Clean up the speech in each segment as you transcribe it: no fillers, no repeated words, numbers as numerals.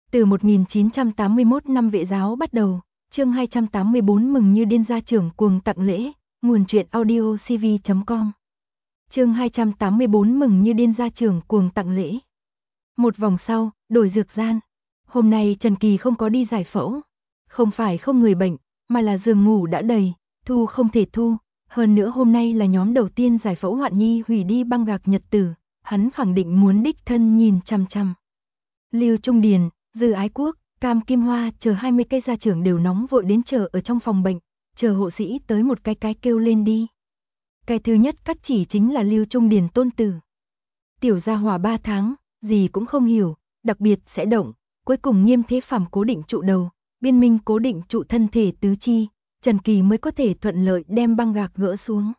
Từ 1981 năm Vệ giáo bắt đầu, chương 284 mừng như điên gia trưởng cuồng tặng lễ, nguồn truyện audio cv.com. Chương 284 mừng như điên gia trưởng cuồng tặng lễ. Một vòng sau, đổi dược gian. Hôm nay Trần Kỳ không có đi giải phẫu. Không phải không người bệnh, mà là giường ngủ đã đầy, thu không thể thu. Hơn nữa hôm nay là nhóm đầu tiên giải phẫu Hoạn Nhi hủy đi băng gạc nhật tử, hắn khẳng định muốn đích thân nhìn chằm chằm. Lưu Trung Điền, Dư Ái Quốc, Cam Kim Hoa chờ 20 cây gia trưởng đều nóng vội đến chờ ở trong phòng bệnh, chờ hộ sĩ tới một cái kêu lên đi. Cái thứ nhất cắt chỉ chính là Lưu Trung Điền tôn tử. Tiểu gia hỏa 3 tháng, gì cũng không hiểu, đặc biệt sẽ động, cuối cùng Nghiêm Thế Phàm cố định trụ đầu, Biên Minh cố định trụ thân thể tứ chi, Trần Kỳ mới có thể thuận lợi đem băng gạc gỡ xuống.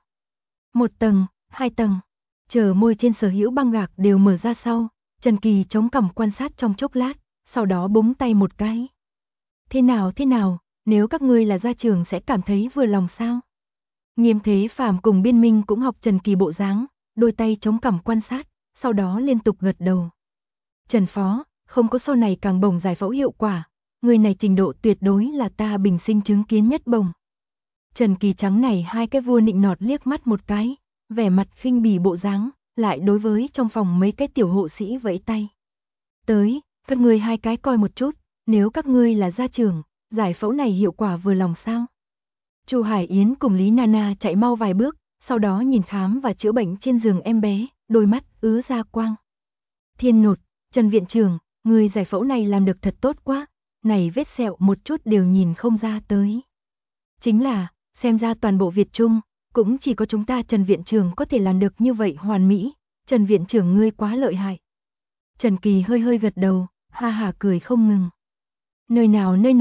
1 tầng, 2 tầng, chờ môi trên sở hữu băng gạc đều mở ra sau, Trần Kỳ chống cằm quan sát trong chốc lát, sau đó búng tay một cái. Thế nào, nếu các ngươi là gia trưởng sẽ cảm thấy vừa lòng sao? Nghiêm Thế Phàm cùng Biên Minh cũng học Trần Kỳ bộ dáng, đôi tay chống cằm quan sát, sau đó liên tục gật đầu. Trần Phó, không có sau này càng bổng giải phẫu hiệu quả, người này trình độ tuyệt đối là ta bình sinh chứng kiến nhất bổng. Trần Kỳ trắng này hai cái vua nịnh nọt liếc mắt một cái, vẻ mặt khinh bỉ bộ dáng, lại đối với trong phòng mấy cái tiểu hộ sĩ vẫy tay. Tới, các ngươi hai cái coi một chút, nếu các ngươi là gia trưởng, giải phẫu này hiệu quả vừa lòng sao? Chu Hải Yến cùng Lý Nana chạy mau vài bước, sau đó nhìn khám và chữa bệnh trên giường em bé, đôi mắt ứa ra quang. Thiên Nột, Trần viện trưởng, người giải phẫu này làm được thật tốt quá, này vết sẹo một chút đều nhìn không ra tới. Chính là, xem ra toàn bộ Việt Trung, cũng chỉ có chúng ta Trần viện trưởng có thể làm được như vậy hoàn mỹ, Trần viện trưởng ngươi quá lợi hại. Trần Kỳ hơi gật đầu, ha hả cười không ngừng. Nơi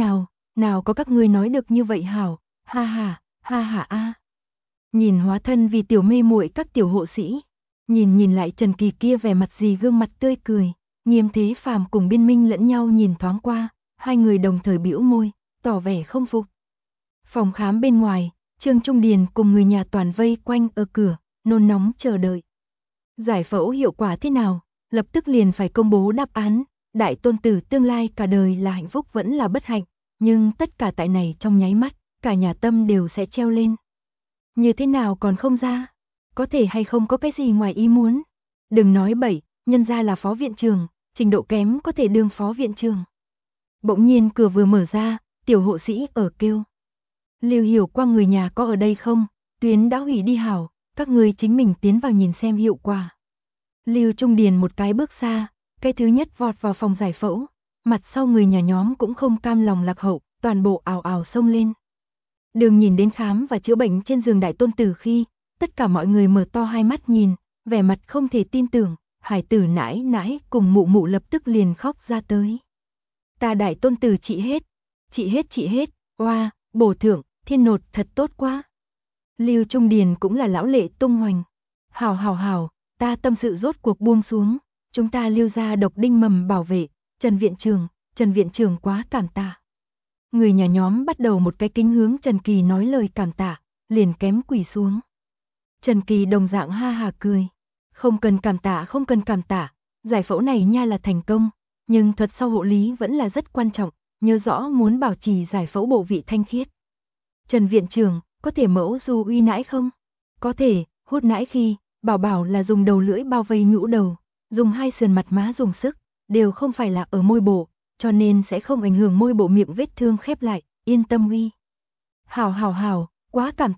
nào có các ngươi nói được như vậy hảo, ha hả a. Nhìn hóa thân vì tiểu mê muội các tiểu hộ sĩ, nhìn lại Trần Kỳ kia vẻ mặt gì gương mặt tươi cười, Nghiêm Thế Phàm cùng Biên Minh lẫn nhau nhìn thoáng qua, hai người đồng thời bĩu môi, tỏ vẻ không phục. Phòng khám bên ngoài, Trương Trung Điền cùng người nhà toàn vây quanh ở cửa, nôn nóng chờ đợi. Giải phẫu hiệu quả thế nào? Lập tức liền phải công bố đáp án, đại tôn tử tương lai cả đời là hạnh phúc vẫn là bất hạnh, nhưng tất cả tại này trong nháy mắt, cả nhà tâm đều sẽ treo lên. Như thế nào còn không ra? Có thể hay không có cái gì ngoài ý muốn? Đừng nói bậy, nhân ra là phó viện trưởng, trình độ kém có thể đương phó viện trưởng. Bỗng nhiên cửa vừa mở ra, tiểu hộ sĩ ở kêu. Lưu Hiểu Quang người nhà có ở đây không? Tuyến đã hủy đi hảo, các người chính mình tiến vào nhìn xem hiệu quả. Lưu Trung Điền một cái bước xa, cái thứ nhất vọt vào phòng giải phẫu, mặt sau người nhà nhóm cũng không cam lòng lạc hậu, toàn bộ ào ào xông lên. Đường nhìn đến khám và chữa bệnh trên giường đại tôn tử khi, tất cả mọi người mở to hai mắt nhìn, vẻ mặt không thể tin tưởng, hải tử nãi cùng mụ lập tức liền khóc ra tới. Ta đại tôn tử trị hết, oa, bổ thưởng, Thiên Nột thật tốt quá. Lưu Trung Điền cũng là lão lệ tung hoành. Hảo, ta tâm sự rốt cuộc buông xuống, chúng ta Lưu gia độc đinh mầm bảo vệ, Trần viện trưởng quá cảm tạ. Người nhà nhóm bắt đầu một cái kính hướng Trần Kỳ nói lời cảm tạ, liền kém quỳ xuống. Trần Kỳ đồng dạng ha hà cười, không cần cảm tạ, giải phẫu này nha là thành công, nhưng thuật sau hộ lý vẫn là rất quan trọng, nhớ rõ muốn bảo trì giải phẫu bộ vị thanh khiết. Trần viện trưởng, có thể mẫu du uy nãi không? Có thể, hút nãi khi, bảo là dùng đầu lưỡi bao vây nhũ đầu, dùng hai sườn mặt má dùng sức, đều không phải là ở môi bộ, cho nên sẽ không ảnh hưởng môi bộ miệng vết thương khép lại, yên tâm uy. Hảo, quá cảm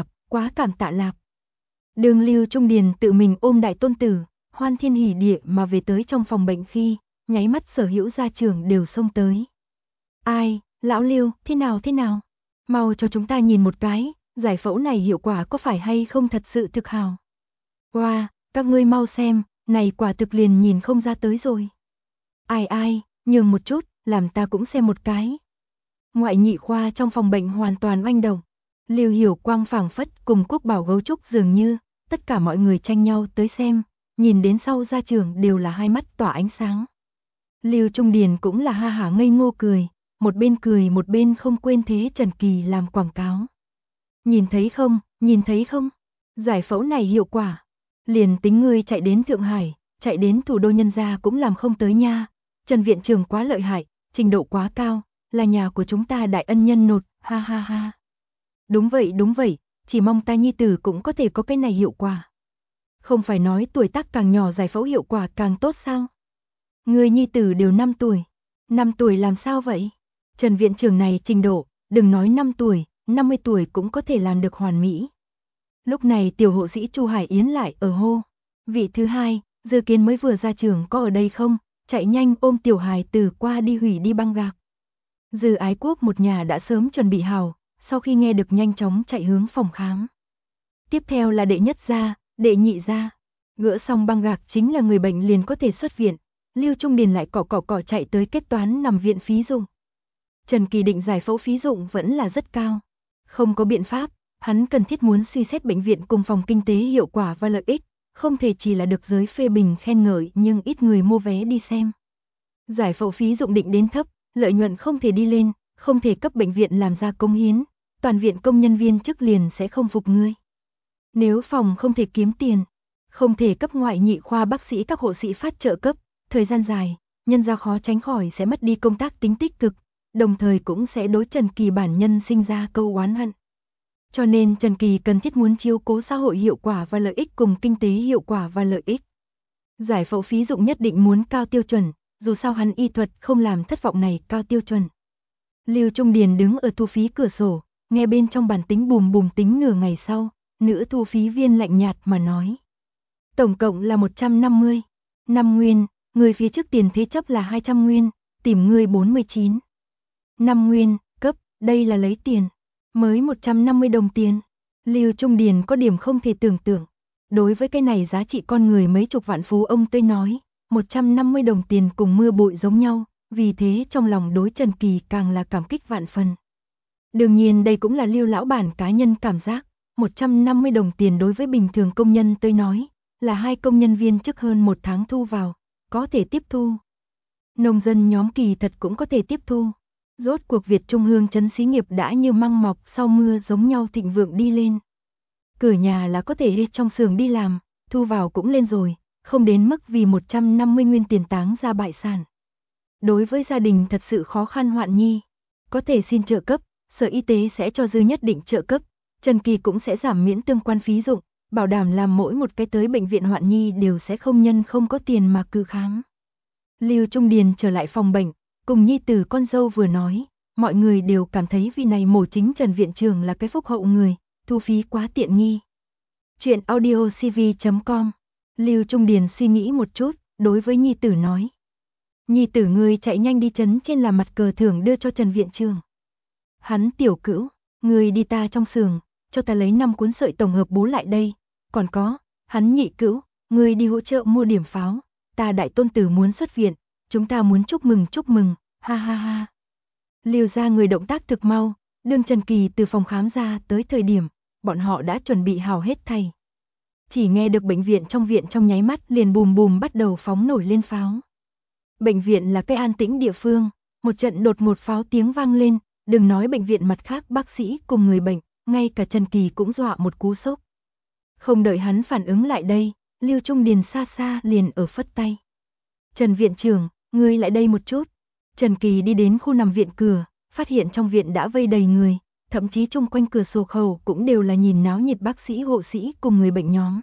tạ lạp. Đường Lưu Trung Điền tự mình ôm đại tôn tử, hoan thiên hỉ địa mà về tới trong phòng bệnh khi, nháy mắt sở hữu gia trưởng đều xông tới. Ai, lão Lưu, thế nào? Mau cho chúng ta nhìn một cái, giải phẫu này hiệu quả có phải hay không thật sự thực hào. Wow, các ngươi mau xem, này quả thực liền nhìn không ra tới rồi. Ai, nhường một chút, làm ta cũng xem một cái. Ngoại nhị khoa trong phòng bệnh hoàn toàn oanh động. Lưu Hiểu Quang phảng phất cùng Quốc Bảo gấu trúc dường như, tất cả mọi người tranh nhau tới xem, nhìn đến sau gia trưởng đều là hai mắt tỏa ánh sáng. Lưu Trung Điền cũng là ha hả ngây ngô cười, một bên không quên thế Trần Kỳ làm quảng cáo. Nhìn thấy không? Giải phẫu này hiệu quả. Liền tính ngươi chạy đến Thượng Hải, chạy đến thủ đô nhân gia cũng làm không tới nha. Trần viện trưởng quá lợi hại, trình độ quá cao, là nhà của chúng ta đại ân nhân nột, ha ha ha. Đúng vậy, chỉ mong ta nhi tử cũng có thể có cái này hiệu quả. Không phải nói tuổi tác càng nhỏ giải phẫu hiệu quả càng tốt sao? Người nhi tử đều 5 tuổi. 5 tuổi làm sao vậy? Trần viện trưởng này trình độ, đừng nói 5 tuổi, 50 tuổi cũng có thể làm được hoàn mỹ. Lúc này tiểu hộ sĩ Chu Hải Yến lại ở hô. Vị thứ hai, Dư Kiến mới vừa ra trường có ở đây không? Chạy nhanh ôm tiểu hài tử qua đi hủy đi băng gạc. Dư Ái Quốc một nhà đã sớm chuẩn bị hào, sau khi nghe được nhanh chóng chạy hướng phòng khám. Tiếp theo là đệ nhất gia, đệ nhị gia. Gỡ xong băng gạc chính là người bệnh liền có thể xuất viện. Lưu Trung Điền lại cỏ chạy tới kết toán nằm viện phí dụng. Trần Kỳ định giải phẫu phí dụng vẫn là rất cao. Không có biện pháp, hắn cần thiết muốn suy xét bệnh viện cùng phòng kinh tế hiệu quả và lợi ích, không thể chỉ là được giới phê bình khen ngợi nhưng ít người mua vé đi xem. Giải phẫu phí dụng định đến thấp, lợi nhuận không thể đi lên, không thể cấp bệnh viện làm ra công hiến, toàn viện công nhân viên chức liền sẽ không phục ngươi. Nếu phòng không thể kiếm tiền, không thể cấp ngoại nhị khoa bác sĩ các hộ sĩ phát trợ cấp, thời gian dài, nhân gia khó tránh khỏi sẽ mất đi công tác tính tích cực, đồng thời cũng sẽ đối Trần Kỳ bản nhân sinh ra câu oán hận. Cho nên Trần Kỳ cần thiết muốn chiếu cố xã hội hiệu quả và lợi ích cùng kinh tế hiệu quả và lợi ích. Giải phẫu phí dụng nhất định muốn cao tiêu chuẩn, dù sao hắn y thuật không làm thất vọng này cao tiêu chuẩn. Lưu Trung Điền đứng ở thu phí cửa sổ, nghe bên trong bàn tính bùm bùm tính nửa ngày sau, nữ thu phí viên lạnh nhạt mà nói. Tổng cộng là 150, 5 nguyên, người phía trước tiền thế chấp là 200 nguyên, tìm người 49. 5 nguyên, cấp, đây là lấy tiền, mới 150 đồng tiền. Lưu Trung Điền có điểm không thể tưởng tượng. Đối với cái này giá trị con người mấy chục vạn phú ông tới nói, 150 đồng tiền cùng mưa bụi giống nhau, vì thế trong lòng đối Trần Kỳ càng là cảm kích vạn phần. Đương nhiên đây cũng là Lưu lão bản cá nhân cảm giác, 150 đồng tiền đối với bình thường công nhân tới nói, là 2 công nhân viên chức hơn 1 tháng thu vào, có thể tiếp thu. Nông dân nhóm kỳ thật cũng có thể tiếp thu. Rốt cuộc Việt Trung Hương trấn xí nghiệp đã như măng mọc sau mưa giống nhau thịnh vượng đi lên. Cửa nhà là có thể đi trong xưởng đi làm, thu vào cũng lên rồi, không đến mức vì 150 nguyên tiền táng ra bại sản. Đối với gia đình thật sự khó khăn hoạn nhi, có thể xin trợ cấp, Sở Y tế sẽ cho dư nhất định trợ cấp, Trần Kỳ cũng sẽ giảm miễn tương quan phí dụng, bảo đảm làm mỗi một cái tới bệnh viện hoạn nhi đều sẽ không nhân không có tiền mà cư khám. Lưu Trung Điền trở lại phòng bệnh, cùng nhi tử con dâu vừa nói, mọi người đều cảm thấy vị này mổ chính Trần viện trưởng là cái phúc hậu người, thu phí quá tiện nghi. Chuyện audiocv.com. Lưu Trung Điền suy nghĩ một chút, đối với nhi tử nói. Nhi tử ngươi chạy nhanh đi trấn trên làm mặt cờ thưởng đưa cho Trần viện trưởng. Hắn tiểu cữu, ngươi đi ta trong xưởng, cho ta lấy 5 cuốn sợi tổng hợp bố lại đây. Còn có, hắn nhị cữu, ngươi đi hỗ trợ mua điểm pháo, ta đại tôn tử muốn xuất viện, chúng ta muốn chúc mừng, ha ha ha. Lưu ra người động tác thực mau, đương Trần Kỳ từ phòng khám ra tới thời điểm, bọn họ đã chuẩn bị hào hết thảy. Chỉ nghe được bệnh viện trong nháy mắt liền bùm bùm bắt đầu phóng nổi lên pháo. Bệnh viện là cái an tĩnh địa phương, một trận đột ngột pháo tiếng vang lên, đừng nói bệnh viện mặt khác bác sĩ cùng người bệnh, ngay cả Trần Kỳ cũng dọa một cú sốc. Không đợi hắn phản ứng lại đây, Lưu Trung Điền xa xa liền ở phất tay. Trần viện trưởng, ngươi lại đây một chút. Trần Kỳ đi đến khu nằm viện cửa, phát hiện trong viện đã vây đầy người, thậm chí chung quanh cửa sổ khẩu cũng đều là nhìn náo nhiệt bác sĩ hộ sĩ cùng người bệnh nhóm.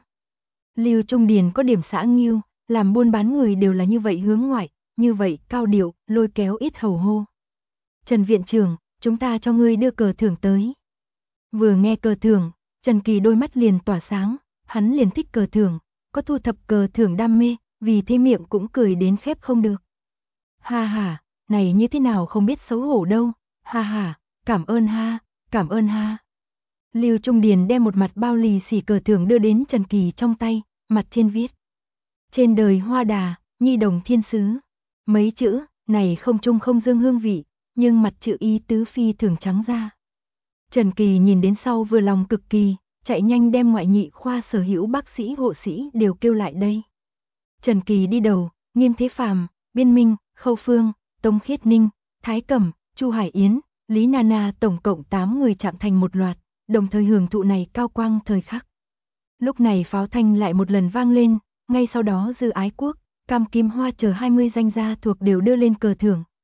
Lưu Trung Điền có điểm xã nghiêu, làm buôn bán người đều là như vậy hướng ngoại, như vậy cao điệu, lôi kéo ít hầu hô. Trần viện trưởng, chúng ta cho ngươi đưa cờ thưởng tới. Vừa nghe cờ thưởng, Trần Kỳ đôi mắt liền tỏa sáng, hắn liền thích cờ thưởng, có thu thập cờ thưởng đam mê, vì thế miệng cũng cười đến khép không được. Ha ha, này như thế nào không biết xấu hổ đâu, ha ha, cảm ơn ha. Lưu Trung Điền đem một mặt bao lì xì cờ thưởng đưa đến Trần Kỳ trong tay, mặt trên viết. Trên đời hoa đà, nhi đồng thiên sứ. Mấy chữ, này không trung không dương hương vị, nhưng mặt chữ ý tứ phi thường trắng ra. Trần Kỳ nhìn đến sau vừa lòng cực kỳ, chạy nhanh đem ngoại nhị khoa sở hữu bác sĩ hộ sĩ đều kêu lại đây. Trần Kỳ đi đầu, Nghiêm Thế Phàm, Biên Minh, Khâu Phương, Tống Khiết Ninh, Thái Cẩm, Chu Hải Yến, Lý Nana tổng cộng 8 người chạm thành một loạt, đồng thời hưởng thụ này cao quang thời khắc. Lúc này pháo thanh lại một lần vang lên, ngay sau đó Dư Ái Quốc, Cam Kim Hoa chờ 20 danh gia thuộc đều đưa lên cờ thưởng,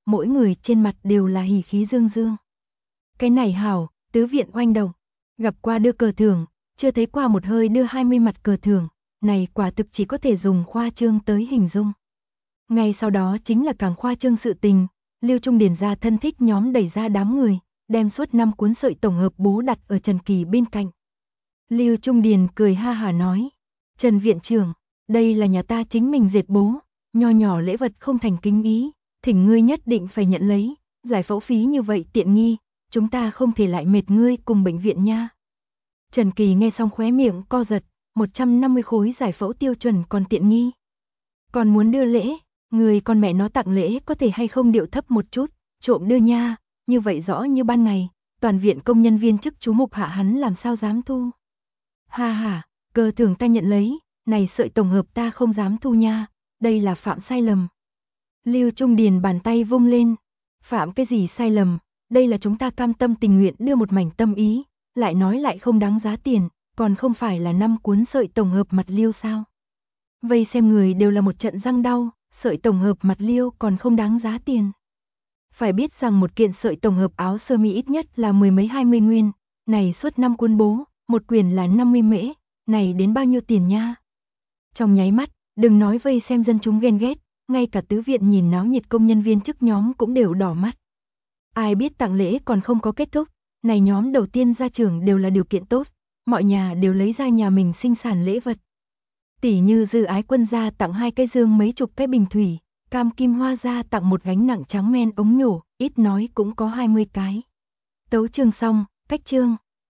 mỗi người trên mặt đều là hỉ khí dương dương. Cái này hảo, tứ viện oanh động, gặp qua đưa cờ thưởng, chưa thấy qua một hơi đưa 20 mặt cờ thưởng, này quả thực chỉ có thể dùng khoa trương tới hình dung. Ngay sau đó chính là càng khoa trương sự tình, Lưu Trung Điền ra thân thích nhóm đẩy ra đám người, đem suốt 5 cuốn sợi tổng hợp bố đặt ở Trần Kỳ bên cạnh. Lưu Trung Điền cười ha hả nói, Trần viện trưởng, đây là nhà ta chính mình dệt bố, nho nhỏ lễ vật không thành kính ý, thỉnh ngươi nhất định phải nhận lấy, giải phẫu phí như vậy tiện nghi, chúng ta không thể lại mệt ngươi cùng bệnh viện nha. Trần Kỳ nghe xong khóe miệng co giật, 150 khối giải phẫu tiêu chuẩn còn tiện nghi. Còn muốn đưa lễ, người con mẹ nó tặng lễ có thể hay không điệu thấp một chút, trộm đưa nha, như vậy rõ như ban ngày, toàn viện công nhân viên chức chú mục hạ hắn làm sao dám thu. Ha ha, cờ thưởng ta nhận lấy, này sợi tổng hợp ta không dám thu nha, đây là phạm sai lầm. Lưu Trung Điền bàn tay vung lên, phạm cái gì sai lầm, đây là chúng ta cam tâm tình nguyện đưa một mảnh tâm ý, lại nói lại không đáng giá tiền, còn không phải là 5 cuốn sợi tổng hợp mặt liêu sao. Vây xem người đều là một trận răng đau, sợi tổng hợp mặt liêu còn không đáng giá tiền. Phải biết rằng một kiện sợi tổng hợp áo sơ mi ít nhất là 10 mấy 20 nguyên, này suốt 5 cuốn bố, một quyển là 50 mễ, này đến bao nhiêu tiền nha. Trong nháy mắt, đừng nói vây xem dân chúng ghen ghét, ngay cả tứ viện nhìn náo nhiệt công nhân viên chức nhóm cũng đều đỏ mắt. Ai biết tặng lễ còn không có kết thúc, này nhóm đầu tiên ra trường đều là điều kiện tốt, mọi nhà đều lấy ra nhà mình sinh sản lễ vật. Tỷ như Dư Ái Quân gia tặng 2 cái dương mấy chục cái bình thủy, Cam Kim Hoa gia tặng một gánh nặng trắng men ống nhổ, ít nói cũng có 20 cái. Tấu chương xong, cách chương.